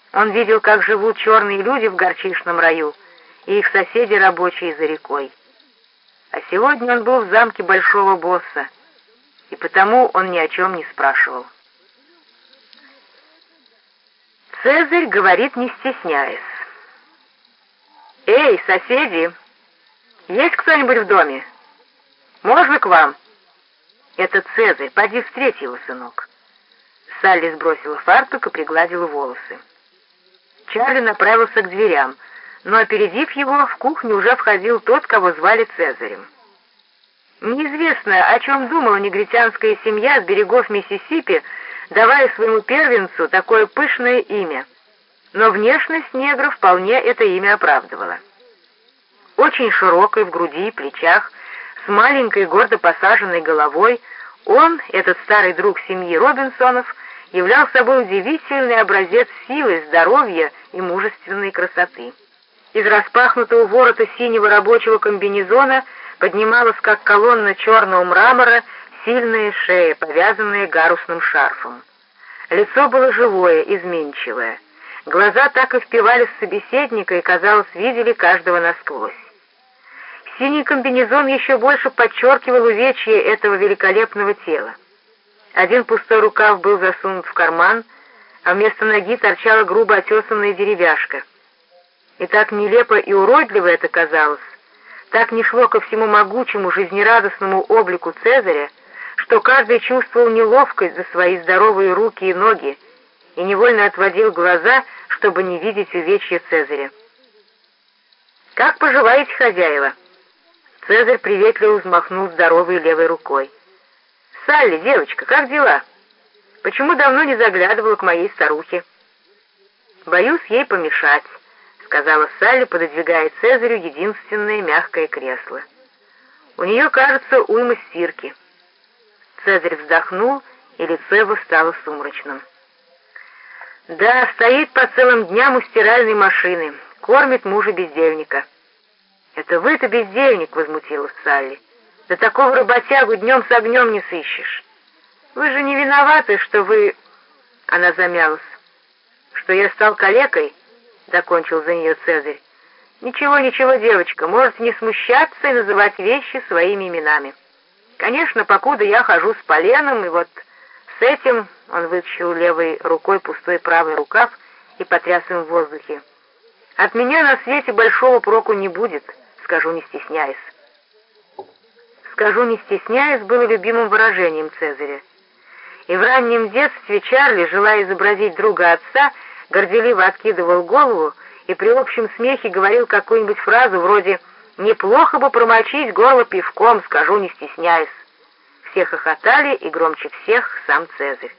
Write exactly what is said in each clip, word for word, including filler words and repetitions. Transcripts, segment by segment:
Он видел, как живут черные люди в горчичном раю, и их соседи рабочие за рекой. А сегодня он был в замке большого босса, и потому он ни о чем не спрашивал. Цезарь говорит, не стесняясь: «Эй, соседи, есть кто-нибудь в доме? Можно к вам?» «Это Цезарь, поди встреть его, сынок». Салли сбросила фартук и пригладила волосы. Чарли направился к дверям, но, опередив его, в кухню уже входил тот, кого звали Цезарем. Неизвестно, о чем думала негритянская семья с берегов Миссисипи, давая своему первенцу такое пышное имя, но внешность негра вполне это имя оправдывала. Очень широкой в груди и плечах, с маленькой гордо посаженной головой, он, этот старый друг семьи Робинсонов, являл собой удивительный образец силы, здоровья и мужественной красоты. Из распахнутого ворота синего рабочего комбинезона поднималась, как колонна черного мрамора, сильная шея, повязанная гарусным шарфом. Лицо было живое, изменчивое. Глаза так и впивались в собеседника и, казалось, видели каждого насквозь. Синий комбинезон еще больше подчеркивал увечье этого великолепного тела. Один пустой рукав был засунут в карман, а вместо ноги торчала грубо отесанная деревяшка. И так нелепо и уродливо это казалось, так не шло ко всему могучему, жизнерадостному облику Цезаря, что каждый чувствовал неловкость за свои здоровые руки и ноги и невольно отводил глаза, чтобы не видеть увечья Цезаря. «Как поживаете, хозяева?» Цезарь приветливо взмахнул здоровой левой рукой. «Салли, девочка, как дела? Почему давно не заглядывала к моей старухе?» «Боюсь ей помешать», — сказала Салли, пододвигая Цезарю единственное мягкое кресло. «У нее, кажется, уйма стирки». Цезарь вздохнул, и лицо его стало сумрачным. «Да, стоит по целым дням у стиральной машины, кормит мужа-бездельника». «Это вы-то бездельник», — возмутилась Салли. «Да такого работягу днем с огнем не сыщешь. Вы же не виноваты, что вы...» Она замялась. «Что я стал калекой?» — закончил за нее Цезарь. «Ничего, ничего, девочка, можете не смущаться и называть вещи своими именами. Конечно, покуда я хожу с поленом, и вот с этим...» — он вытащил левой рукой пустой правый рукав и потряс им в воздухе. «От меня на свете большого проку не будет, скажу не стесняясь». «Скажу не стесняясь» было любимым выражением Цезаря. И в раннем детстве Чарли, желая изобразить друга отца, горделиво откидывал голову и при общем смехе говорил какую-нибудь фразу вроде «неплохо бы промочить горло пивком, скажу не стесняясь». Все хохотали, и громче всех сам Цезарь.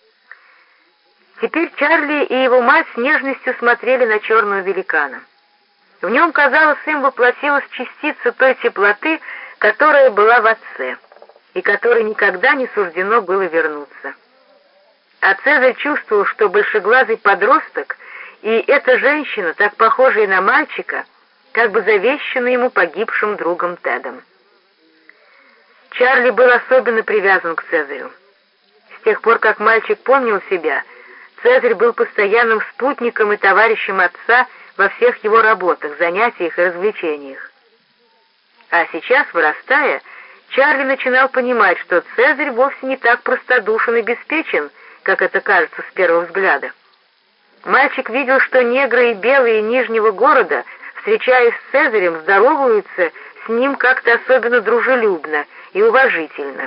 Теперь Чарли и его мать с нежностью смотрели на черного великана. В нем, казалось, им воплотилась частица той теплоты, которая была в отце, и которой никогда не суждено было вернуться. А Цезарь чувствовал, что большеглазый подросток и эта женщина, так похожая на мальчика, как бы завещаны ему погибшим другом Тедом. Чарли был особенно привязан к Цезарю. С тех пор, как мальчик помнил себя, Цезарь был постоянным спутником и товарищем отца во всех его работах, занятиях и развлечениях. А сейчас, вырастая, Чарли начинал понимать, что Цезарь вовсе не так простодушен и беспечен, как это кажется с первого взгляда. Мальчик видел, что негры и белые Нижнего города, встречаясь с Цезарем, здороваются с ним как-то особенно дружелюбно и уважительно.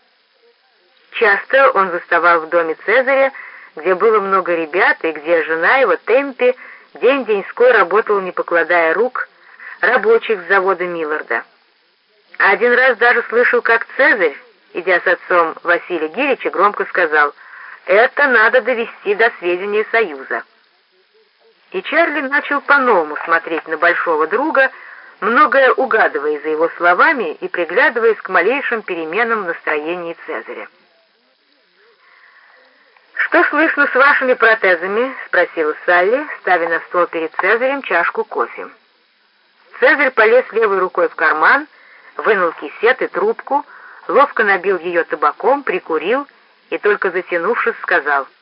Часто он заставал в доме Цезаря, где было много ребят и где жена его, Темпи, день-деньской работала, не покладая рук, рабочих с завода Милларда. А один раз даже слышал, как Цезарь, идя с отцом Василия Гирича, громко сказал: «Это надо довести до сведения Союза». И Чарли начал по-новому смотреть на большого друга, многое угадывая за его словами и приглядываясь к малейшим переменам в настроении Цезаря. «Что слышно с вашими протезами?» — спросила Салли, ставя на стол перед Цезарем чашку кофе. Цезарь полез левой рукой в карман, вынул кисет и трубку, ловко набил ее табаком, прикурил и, только затянувшись, сказал: